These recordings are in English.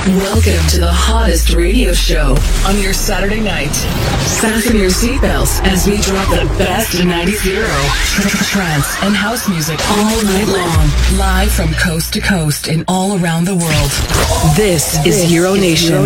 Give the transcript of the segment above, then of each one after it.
Welcome to the hottest radio show on your Saturday night. Fasten your seatbelts as we drop the best 90s Euro, trance, and house music all night long. Live from coast to coast and all around the world. This is Euro Nation.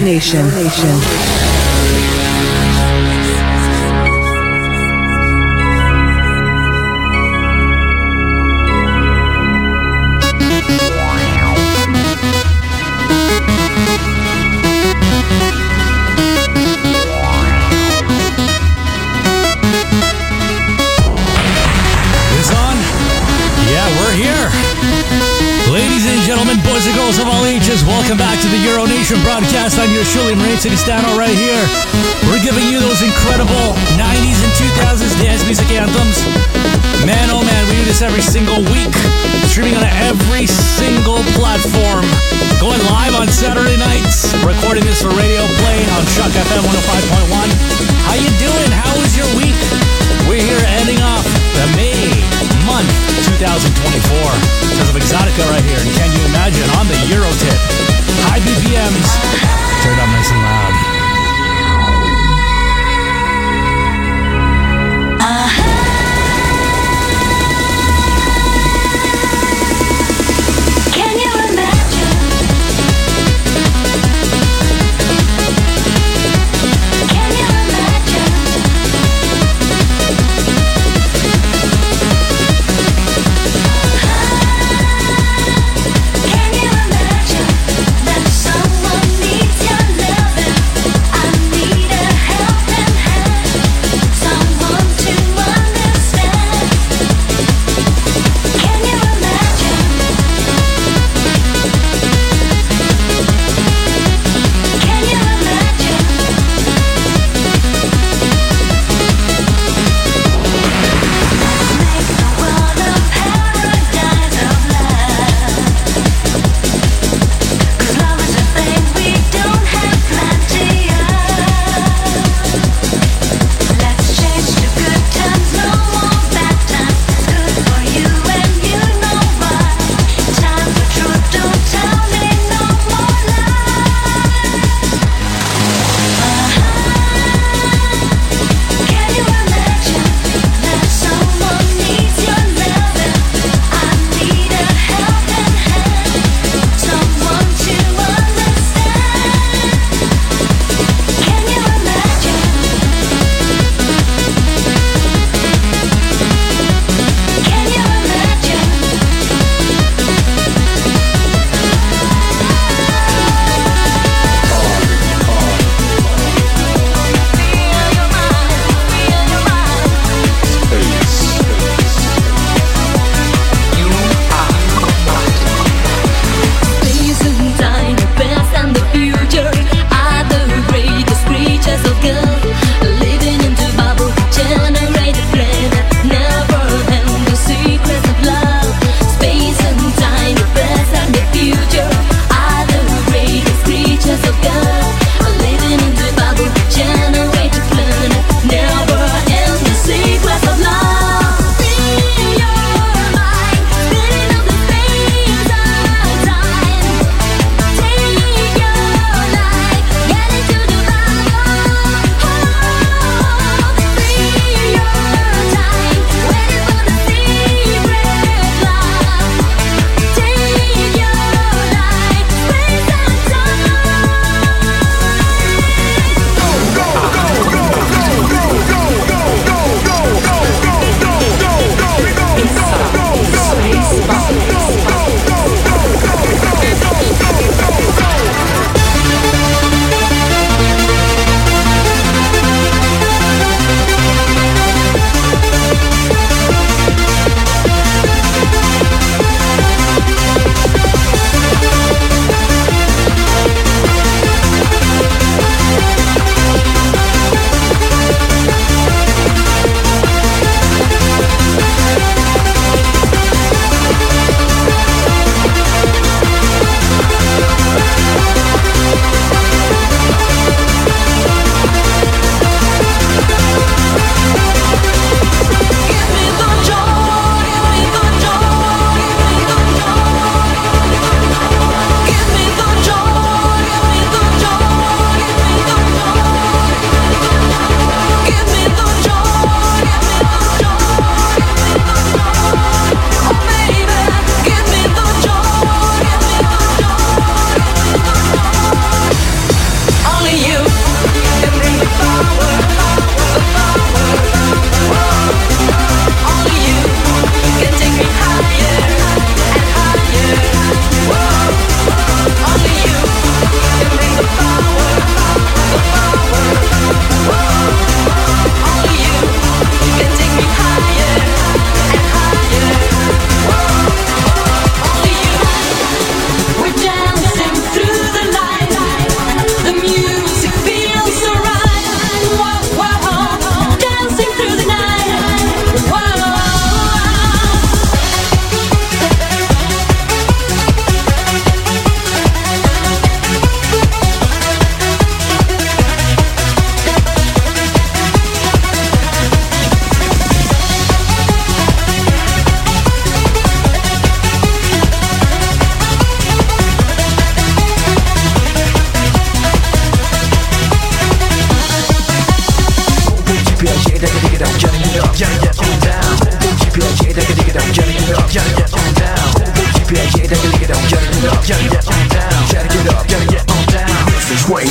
Boys and girls of all ages, welcome back to the Euro Nation broadcast. I'm your Shirley Marine Citistano right here. We're giving you those incredible 90s and 2000s dance music anthems. Man, oh man, we do this every single week. Streaming on every single platform. Going live on Saturday nights. Recording this for radio play on Shock FM 105.1. How you doing? How was your week? We're here ending off the May month 2024. Because of Exotica right here. And can you imagine on the Euro tip? High BPMs. Turn it up nice and loud.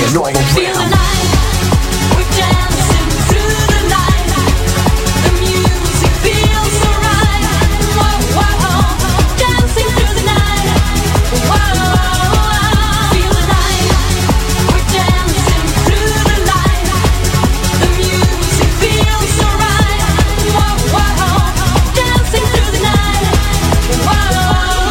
annoying Feel the night, we're dancing through the night. The music feels so right. Whoa, whoa, dancing through the night. Whoa, feel the night, we're dancing through the night. The music feels so right. Whoa, whoa, dancing through the night. Whoa.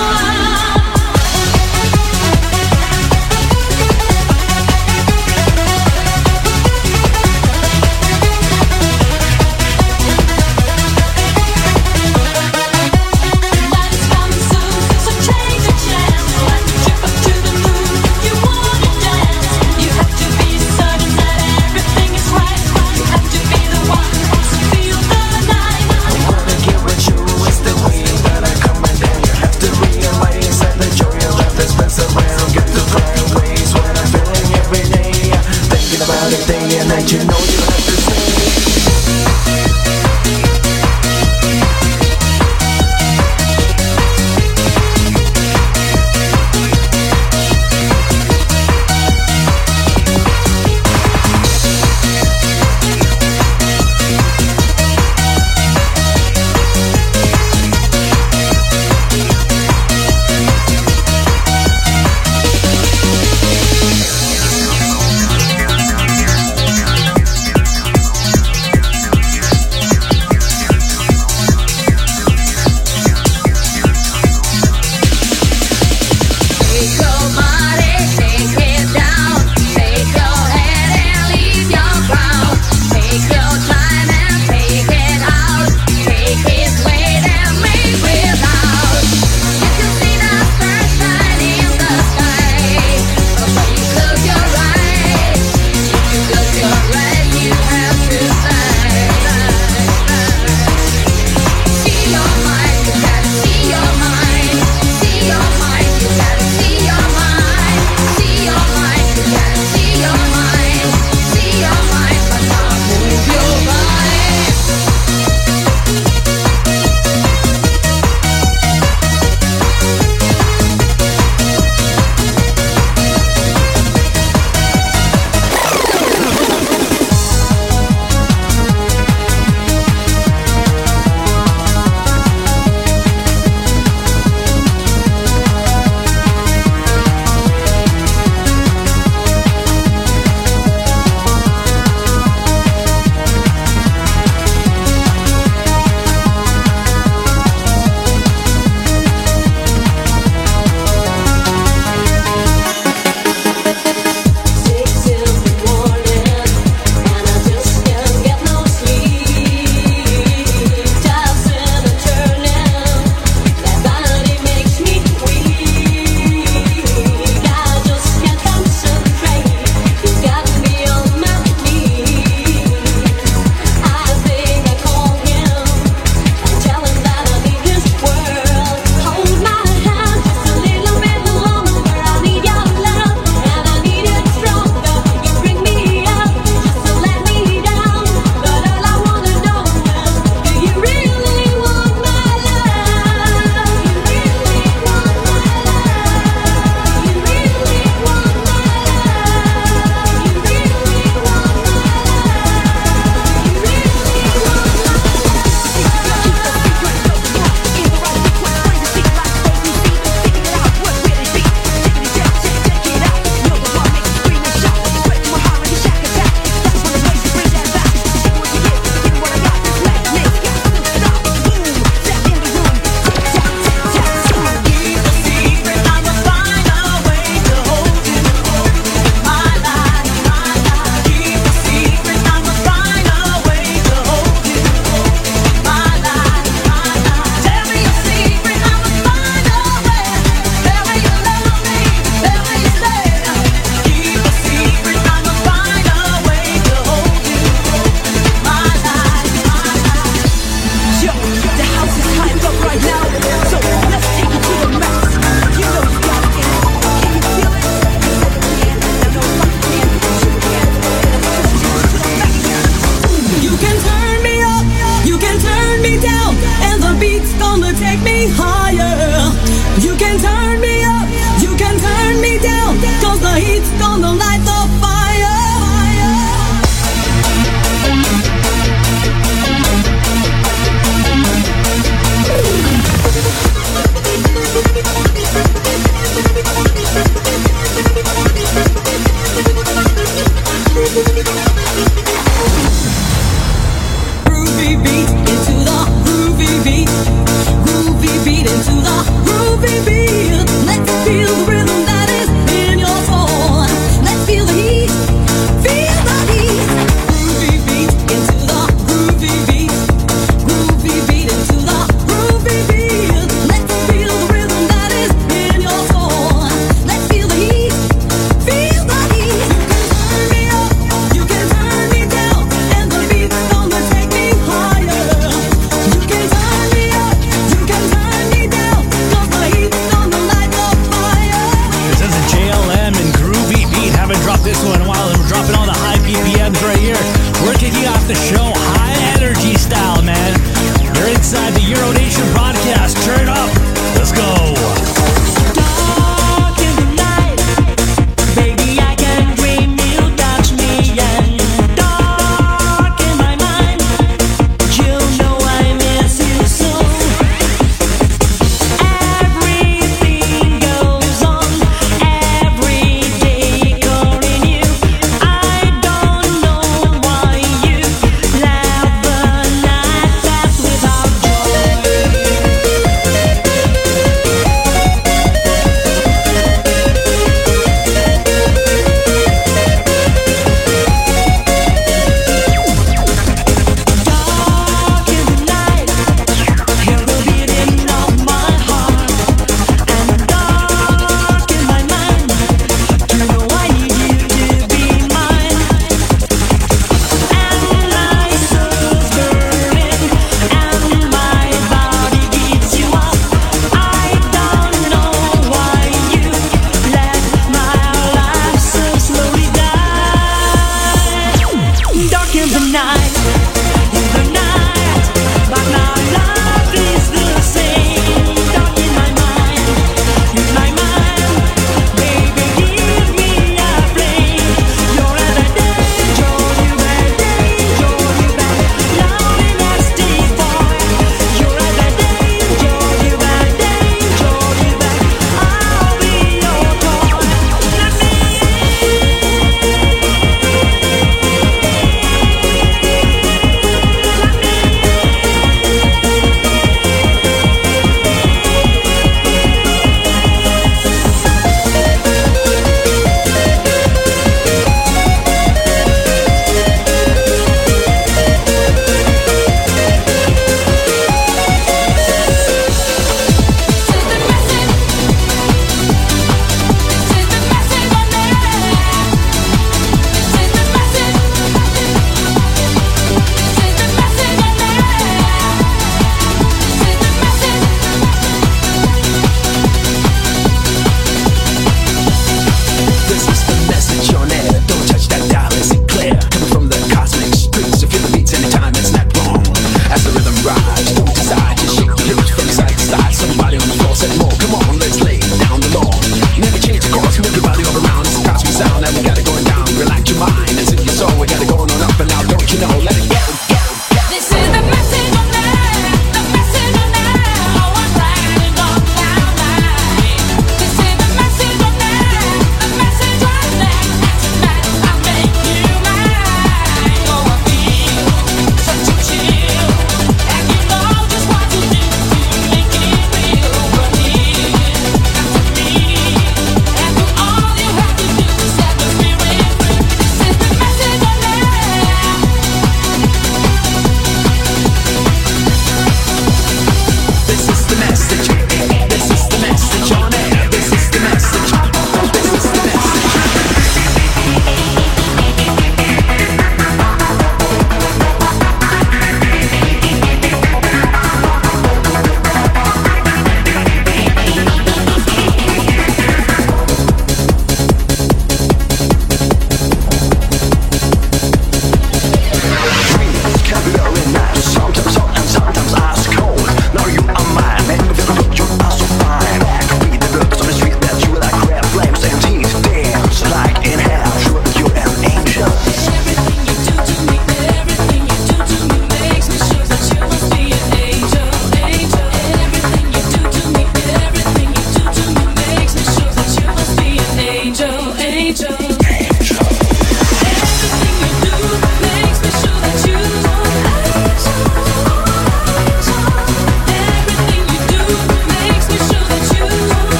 Day and night, you know you have to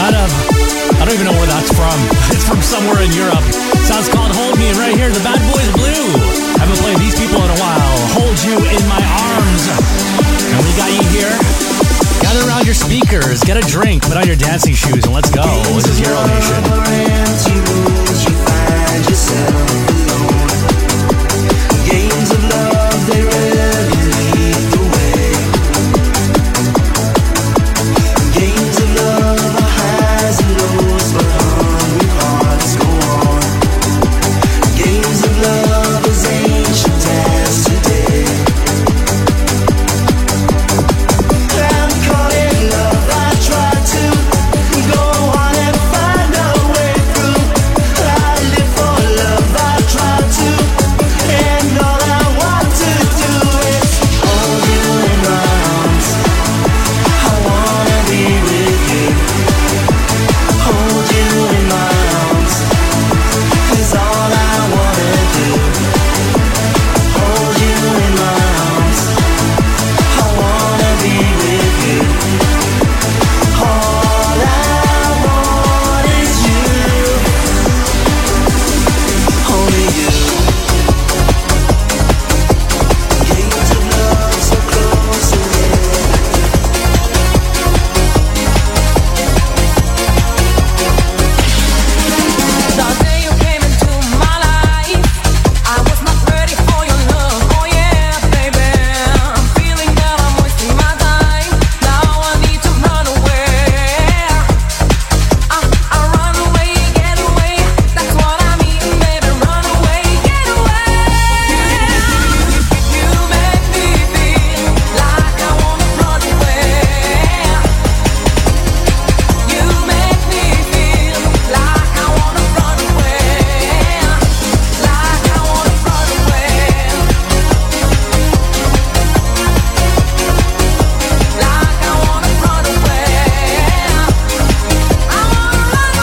out of, I don't even know where that's from. It's from somewhere in Europe. Sounds called Hold Me, and right here, the Bad Boys Blue. Haven't played these people in a while. Hold You in My Arms. And we got you here. Gather around your speakers, get a drink, put on your dancing shoes, and let's go. This is Euro Nation. Games of love, they rarely lead the way. Games of love are highs and lows, but hungry hearts go on. Games of love as ancient as today. I'm caught in love, I try to go on and find a way through. I live for love, I try to, and all I want to do is hold you in my arms. I wanna be with you. Hold you in my arms is all I wanna do. Hold you in my arms. I wanna be with you. All I want is you. Only you. Games of love so close and yet The day you came into my life, I was not ready for your love. Oh yeah, baby, I'm feeling that I'm wasting my time. Now I need to run away. I run away, get away. That's what I mean, baby. Run away, get away. You make me feel like I wanna run away. You make me feel like I wanna run away. Like I wanna run away. Like I wanna run away. I wanna run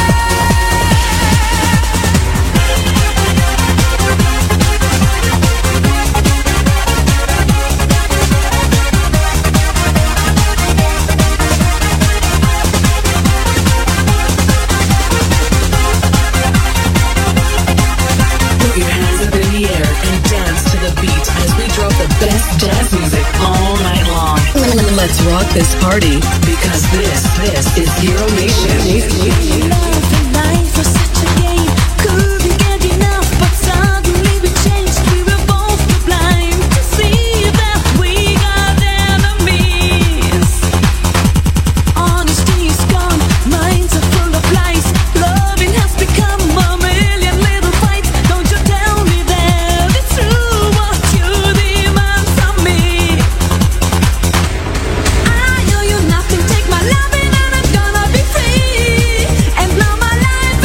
Put your hands up in the air and dance to the beat as we drop the best dance music all night long. Let's rock this party because this is Euro Nation. Life was such a game, couldn't get enough, but suddenly we changed. We were both too blind to see that we got enemies. Honesty is gone, minds are full of lies. Loving has become a million little fights. Don't you tell me that it's true what you demand from me. I owe you nothing, take my loving and I'm gonna be free. And now my life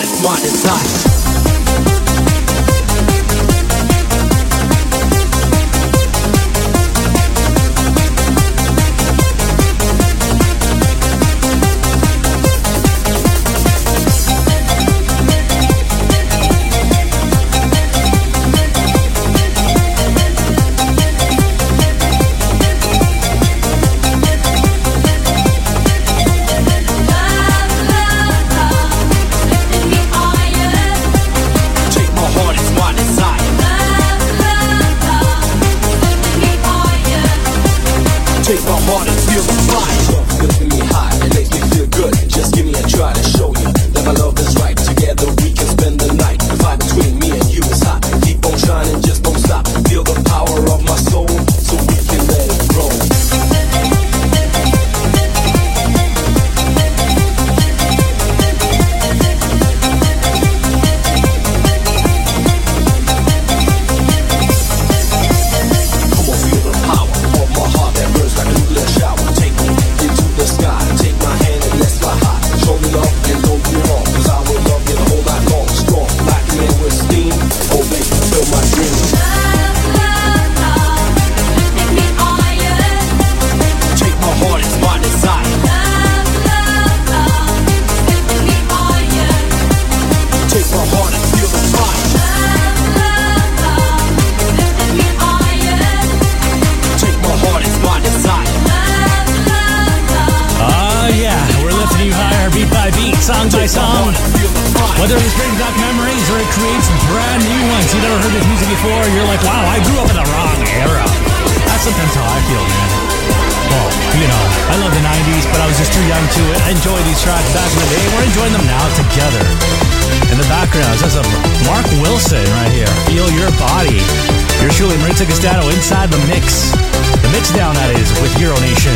it's my desire. Take my heart and feel the fire. Love lifting me high, it makes me feel good. Just give me a try to show you that my love is right. Together we can spend the night. The vibe between me and you is hot. Keep on shining, just don't stop. Feel the power of my soul, so we can let it grow. Song by song, whether it brings back memories or it creates brand new ones. You never heard this music before, you're like, wow, I grew up in the wrong era. That's sometimes how I feel, man. Well, you know, I love the 90s, but I was just too young to enjoy these tracks back in the day. We're enjoying them now together. In the background, it says Mark Wilson right here. Feel Your Body. You're surely Marita Castano inside the mix. The mix down, that is, with Euro Nation.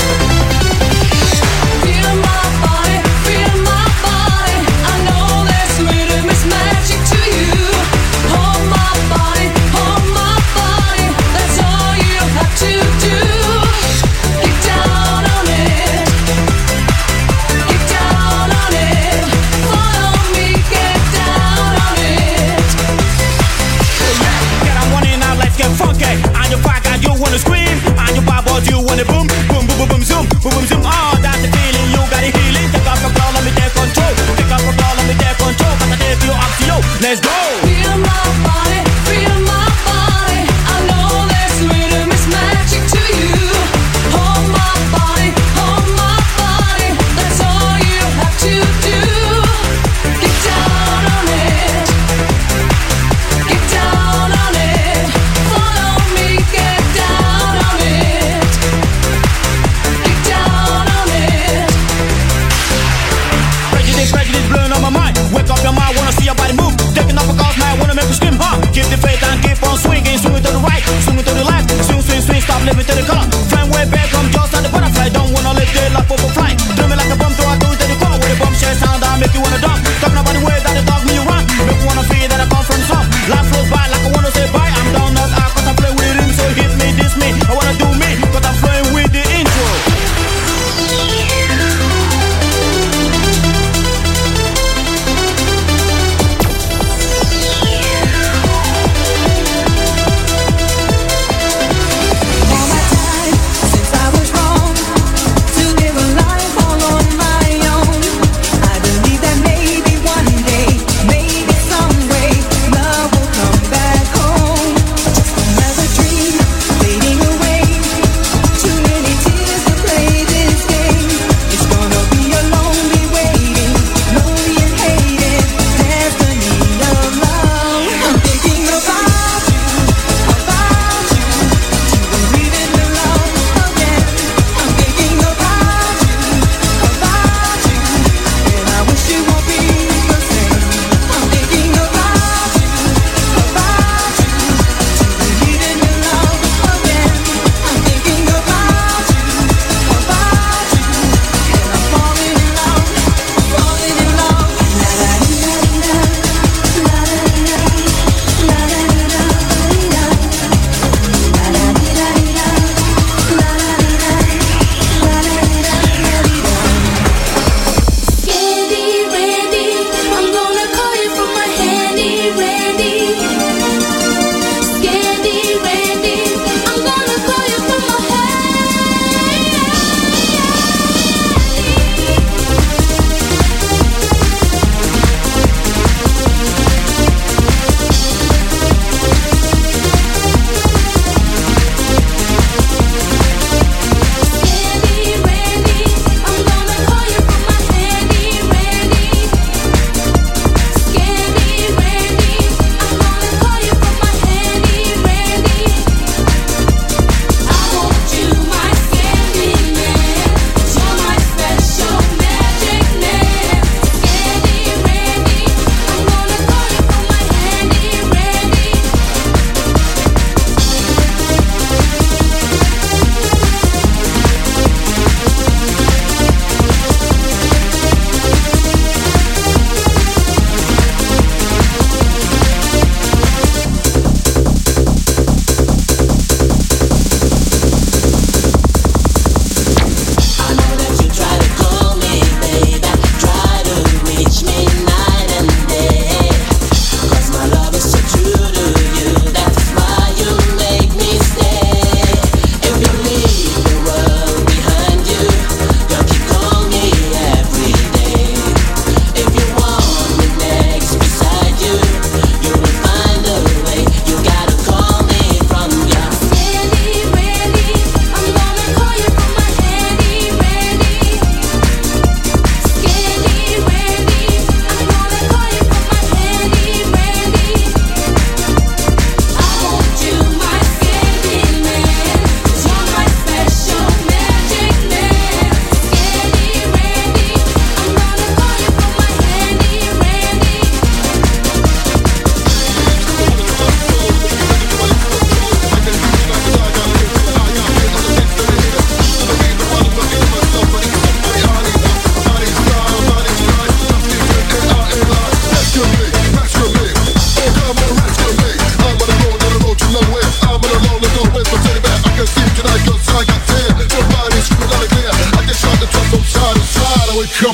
Feel my body, feel my body. I know this rhythm is magic to you. Hold my body, that's all you have to do. Get down on it, get down on it. Follow me, get down on it. Get on one in now, let's get funky. On your back, and you wanna scream. On your bar, boys, you wanna boom, boom, boom, boom, boom, zoom, boom, boom, zoom. Oh, that's the feeling, you got it healing. Take off your ball, let me take control. Take off your ball, let me take control. But I dare you up to you. Let's go. Feel my body, feel my body. I know this rhythm is magic to you. Hold my body, that's all you have to do. Get down on it, get down on it. Follow me, get down on it, get down on it. Prejudice blowing on my mind. Wake up your mind, wanna see your body move. Taking off a call.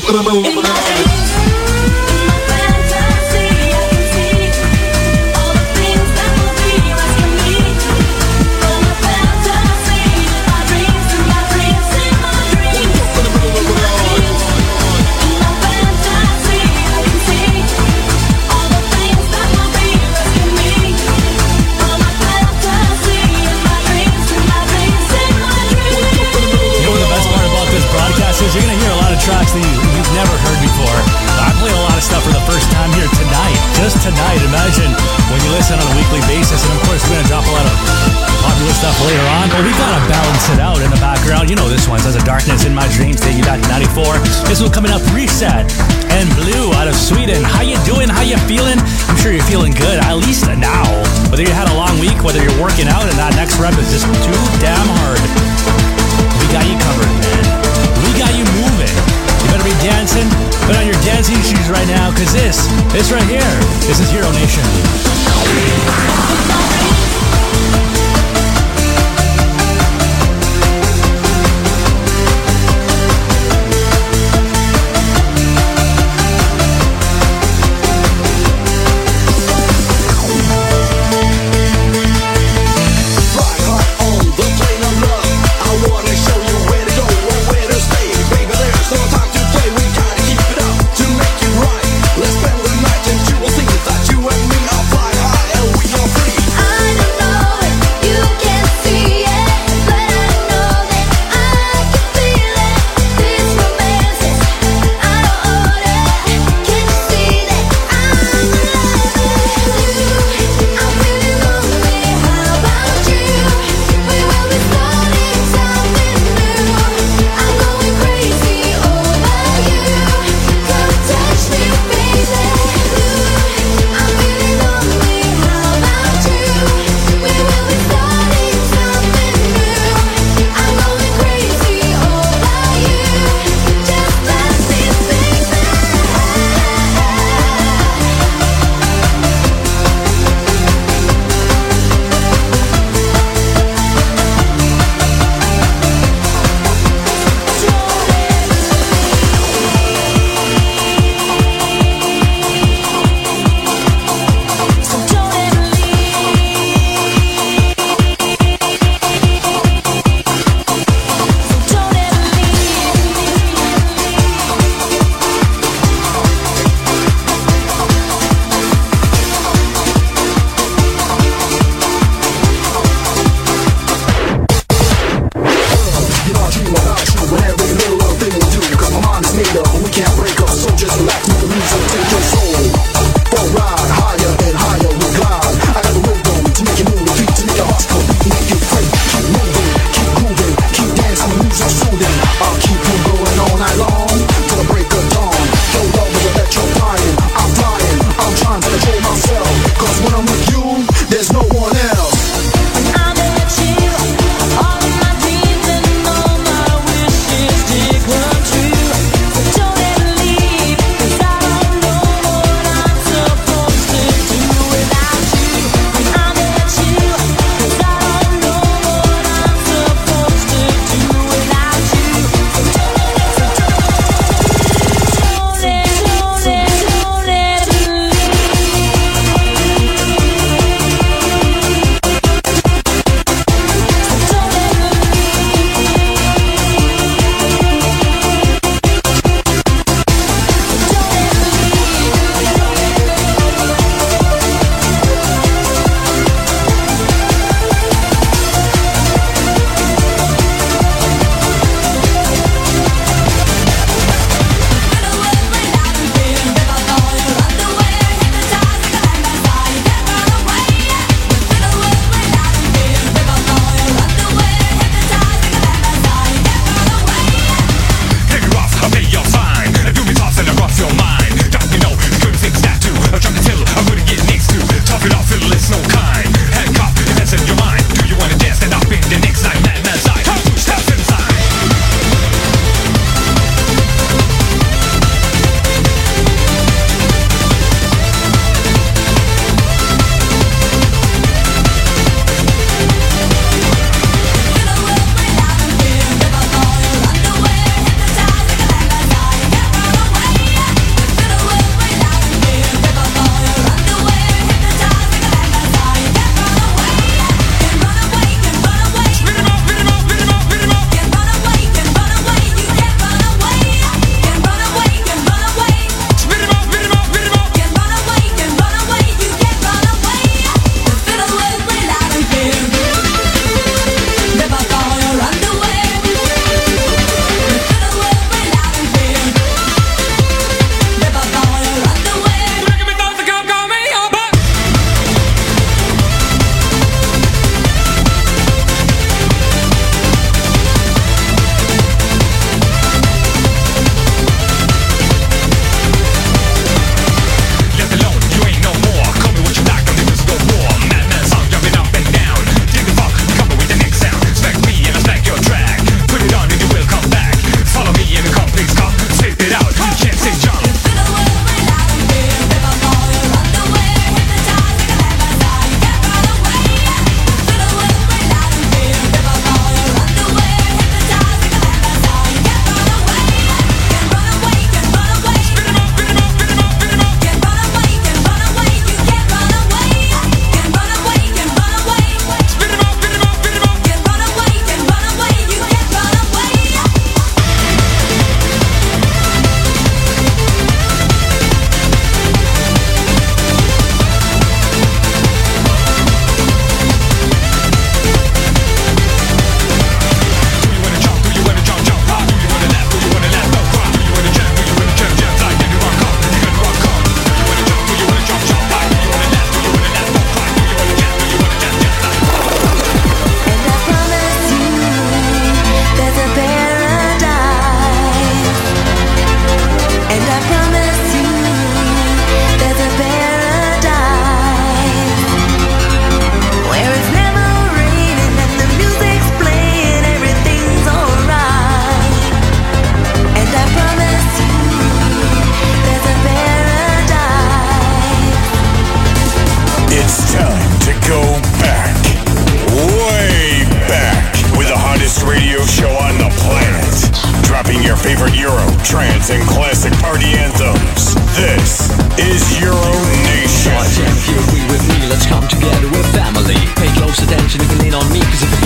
You're going to hear a lot of tracks that you've never heard before. I played a lot of stuff for the first time here tonight. Just tonight. Imagine when you listen on a weekly basis. And of course, we're going to drop a lot of popular stuff later on. But we got to balance it out in the background. You know this one. Says a Darkness in My Dreams, taking you back to 94. This one coming up, Reset and Blue out of Sweden. How you doing? How you feeling? I'm sure you're feeling good, at least now. Whether you had a long week, whether you're working out, and that next rep is just too damn hard. We got you covered, man. We got you moving. You better be dancing. Put on your dancing shoes right now, because this right here, this is Hero Nation. Let's spend the night and you will see that you and me are flying high and we are free.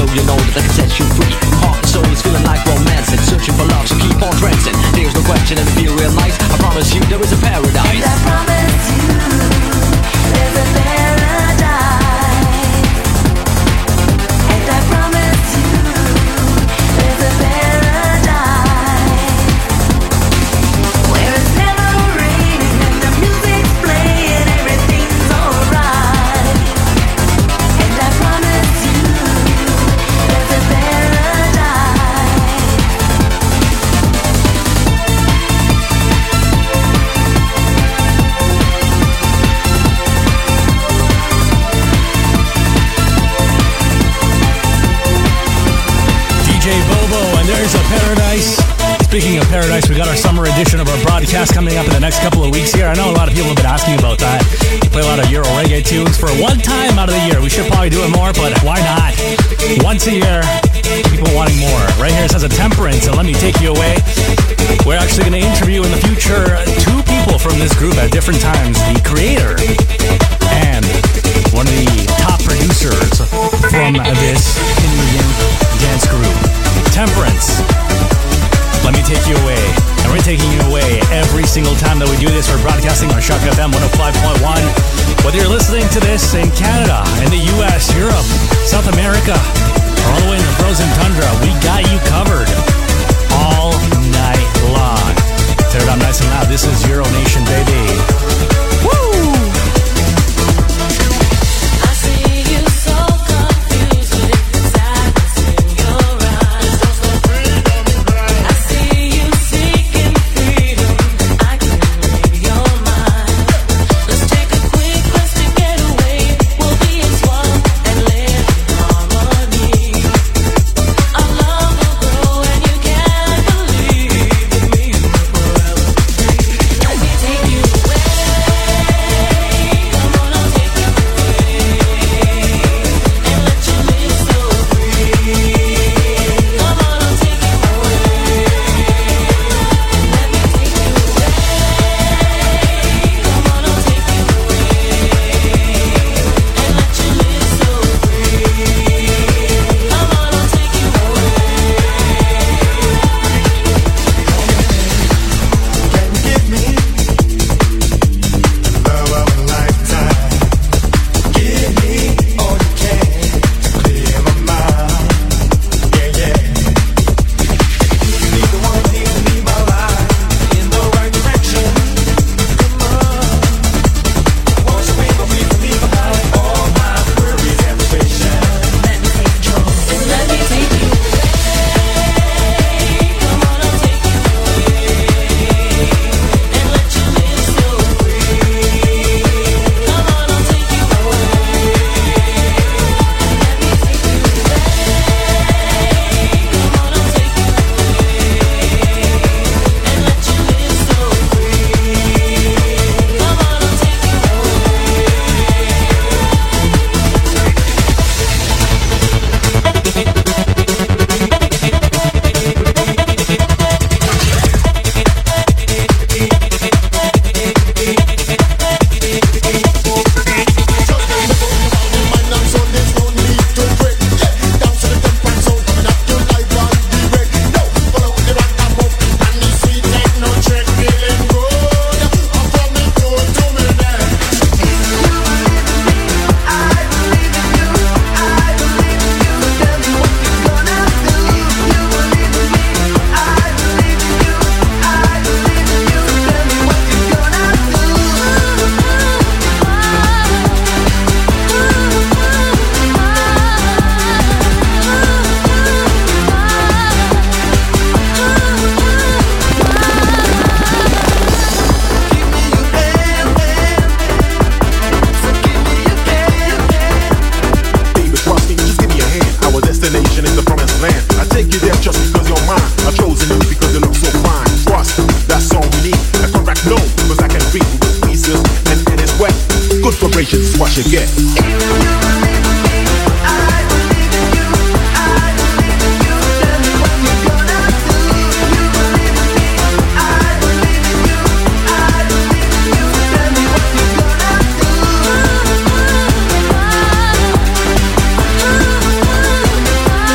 you know that I can set you free. Heart and soul is feeling like romance and searching for love, so keep on prancing. There's no question, and if you real nice, I promise you there is a paradise. And I promise you, there's a paradise. And I promise you, there's a paradise where it's never raining and the music's playing, everything's alright. And I promise you, there's a paradise. DJ Bobo, and there's a paradise. Speaking of paradise, we got our summer edition of our broadcast coming up in the next couple of weeks here. I know a lot of people have been asking about that. We play a lot of Euro reggae tunes for one time out of the year. We should probably do it more, but why not? Once a year, people wanting more. Right here it says a Temperance, and let me take you away. We're actually going to interview in the future two people from this group at different times. The creator and one of the top producers from this Canadian dance group. Temperance, let me take you away. And we're taking you away every single time that we do this. We're broadcasting on Shock FM 105.1. Whether you're listening to this in Canada, in the US, Europe, South America, or all the way in the frozen tundra, we got you covered all night long. Tear it up nice and loud. This is Euro Nation, baby. Woo! I see you so confused with the sadness in your eyes. I see you seeking freedom. I can read your mind. Let's take a quick rest to get away. We'll be as one and live in harmony. Our love will grow and you can't believe in me forever. Let me take you away. Come on, I'll take you away and let you live so free. Come on, I'll take you away and let me take you away. Come on, I'll take you away and let you live so free. Come on, I'll take you away. Can you give me the love of a lifetime? Give me all you can to clear my mind. Yeah, yeah. Be the one to lead my life in the right direction. Come on, won't you make me leave behind all my worries and frustrations? Let me take control and let me take you away. Come on, I'll take you away and let you live so free. Come on, I'll take you away and let me take you away. Come on, I'll take you away and let you live so free. Come on, I'll take you Baby, trust me, just give me a hand. Our destination is the promised land. I take you there just because you're mine. I've chosen you because you look so fine. Trust, that's all we need. A correct no, because I can read with pieces and it's wet. Good vibrations, what you get. away.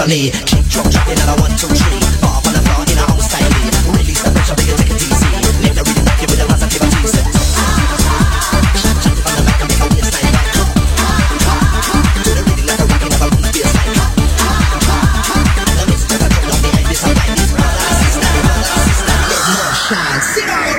need. Kick drum dropping at a 1, 2, 3. Bar on the floor in our own style. Release the pressure, bring it, take it easy. Let the rhythm rock you with the positivity. Set. Jump on the mic and make a waistline right. Do the rhythm like a rockin' of a room baseline. The music that I drop down behind this, I find this brother, sister, let more shine. Sing out.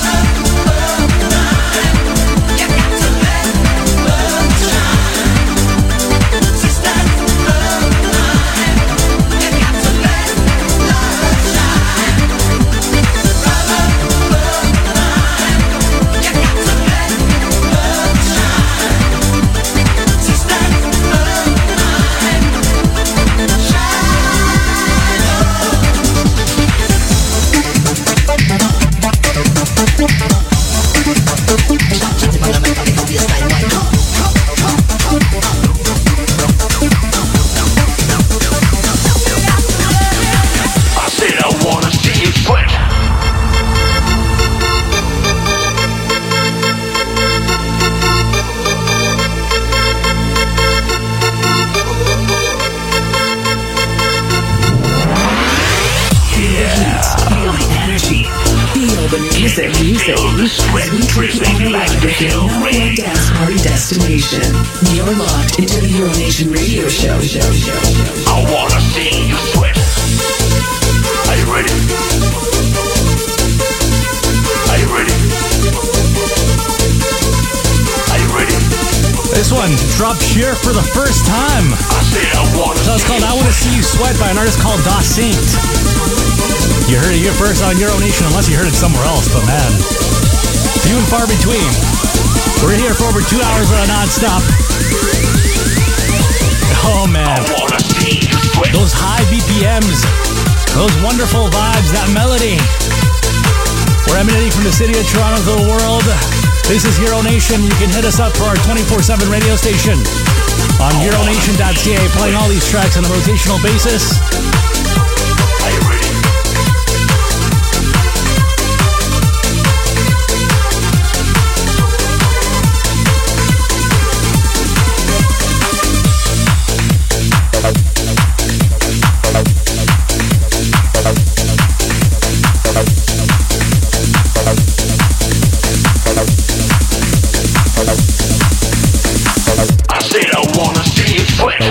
Destination. You're locked into the Euronation Radio Show. I wanna see you sweat. Are you ready? Are you ready? Are you ready? This one dropped here for the first time. I said I wanna So it's called I Wanna See You Sweat by an artist called Da Saint. You heard it here first on Euronation, unless you heard it somewhere else, but man, few and far between. We're here for over 2 hours non-stop. Oh man, those high BPMs, those wonderful vibes, that melody. We're emanating from the city of Toronto to the world. This is Euronation. You can hit us up for our 24/7 radio station on euronation.ca, playing all these tracks on a rotational basis. Are you ready? I said I wanna see you sweat.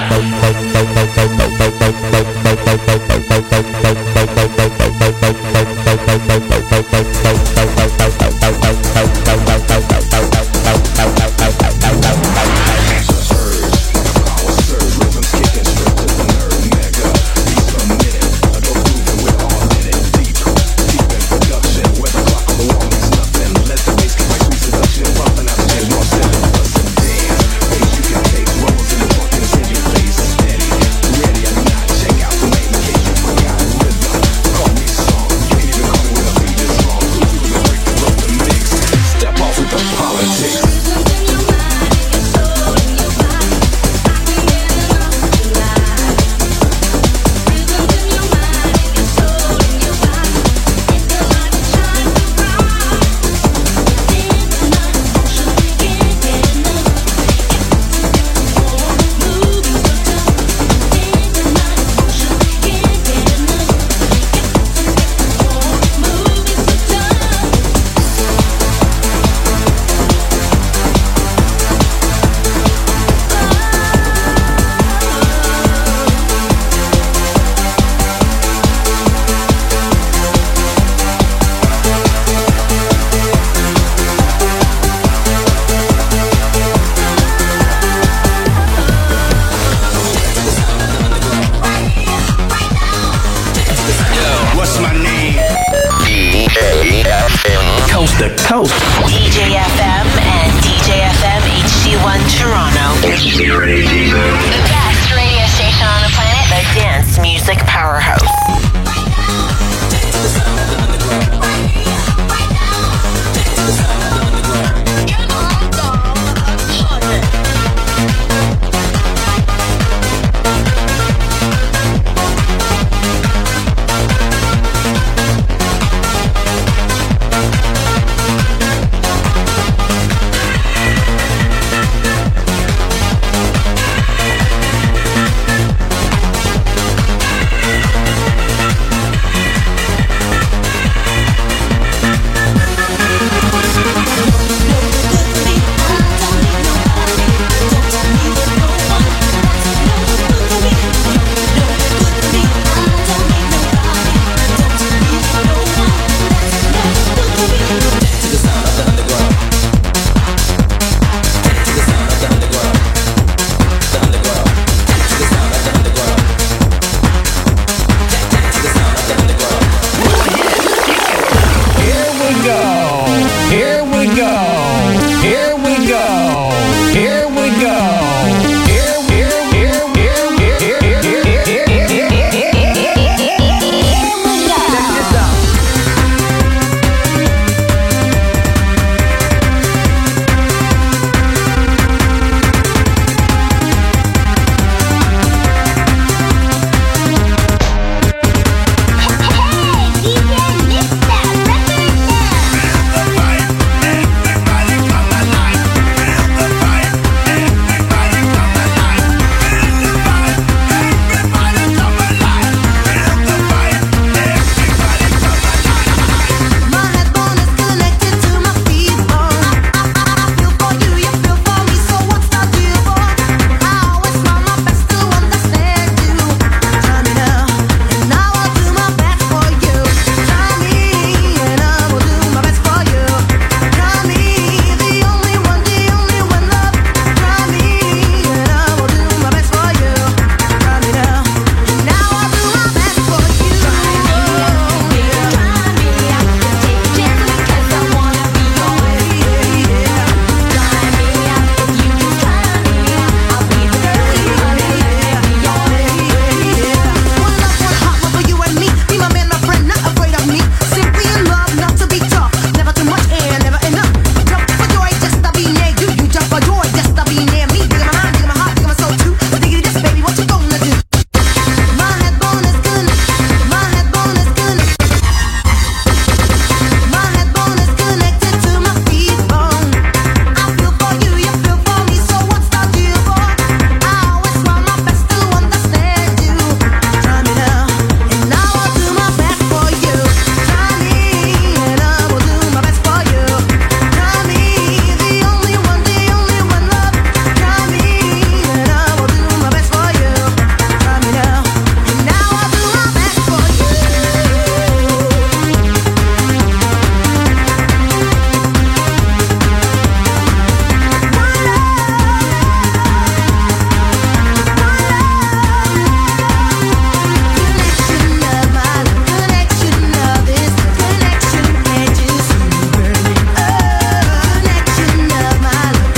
Coast. DJFM and DJFM HD1 Toronto. The best radio station on the planet, the dance music powerhouse.